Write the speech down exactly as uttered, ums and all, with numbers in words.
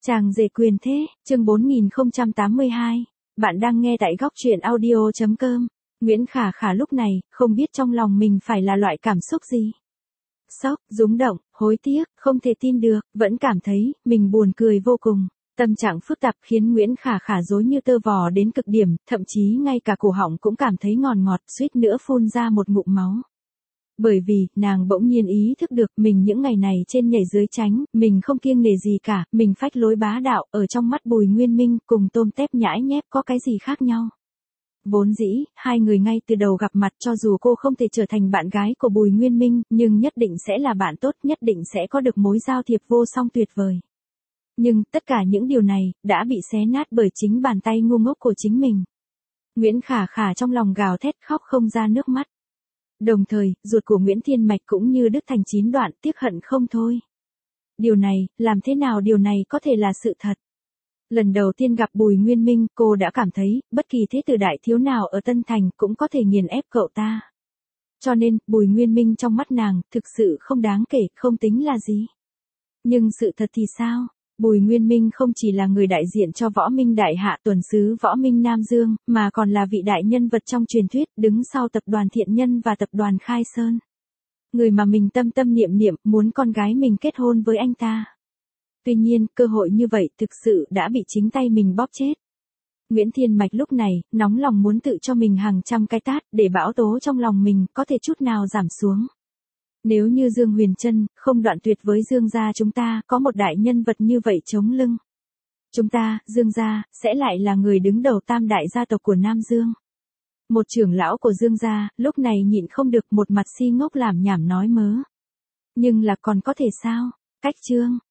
Chàng rể quyền thế, chương bốn nghìn không trăm tám mươi hai. Bạn đang nghe tại góc truyện audio chấm com. Nguyễn Khả Khả lúc này, không biết trong lòng mình phải là loại cảm xúc gì. Sốc, rúng động, hối tiếc, không thể tin được, vẫn cảm thấy, mình buồn cười vô cùng. Tâm trạng phức tạp khiến Nguyễn Khả Khả rối như tơ vò đến cực điểm, thậm chí ngay cả cổ họng cũng cảm thấy ngọt ngọt, suýt nữa phun ra một ngụm máu. Bởi vì, nàng bỗng nhiên ý thức được mình những ngày này trên nhảy dưới tránh, mình không kiêng nể gì cả, mình phách lối bá đạo, ở trong mắt Bùi Nguyên Minh, cùng tôm tép nhãi nhép có cái gì khác nhau. Vốn dĩ, hai người ngay từ đầu gặp mặt cho dù cô không thể trở thành bạn gái của Bùi Nguyên Minh, nhưng nhất định sẽ là bạn tốt, nhất định sẽ có được mối giao thiệp vô song tuyệt vời. Nhưng, tất cả những điều này, đã bị xé nát bởi chính bàn tay ngu ngốc của chính mình. Nguyễn Khả Khả trong lòng gào thét khóc không ra nước mắt. Đồng thời, ruột của Nguyễn Thiên Mạch cũng như đứt thành chín đoạn, tiếc hận không thôi. Điều này, làm thế nào điều này có thể là sự thật? Lần đầu tiên gặp Bùi Nguyên Minh, cô đã cảm thấy, bất kỳ thế tử đại thiếu nào ở Tân Thành cũng có thể nghiền ép cậu ta. Cho nên, Bùi Nguyên Minh trong mắt nàng, thực sự không đáng kể, không tính là gì. Nhưng sự thật thì sao? Bùi Nguyên Minh không chỉ là người đại diện cho Võ Minh Đại Hạ tuần sứ Võ Minh Nam Dương, mà còn là vị đại nhân vật trong truyền thuyết, đứng sau tập đoàn Thiện Nhân và tập đoàn Khai Sơn. Người mà mình tâm tâm niệm niệm, muốn con gái mình kết hôn với anh ta. Tuy nhiên, cơ hội như vậy thực sự đã bị chính tay mình bóp chết. Nguyễn Thiên Mạch lúc này, nóng lòng muốn tự cho mình hàng trăm cái tát, để bão tố trong lòng mình có thể chút nào giảm xuống. Nếu như Dương Huyền Trân không đoạn tuyệt với Dương gia chúng ta, có một đại nhân vật như vậy chống lưng. Chúng ta, Dương gia, sẽ lại là người đứng đầu tam đại gia tộc của Nam Dương. Một trưởng lão của Dương gia, lúc này nhịn không được một mặt si ngốc làm nhảm nói mớ. Nhưng là còn có thể sao? Cách chương,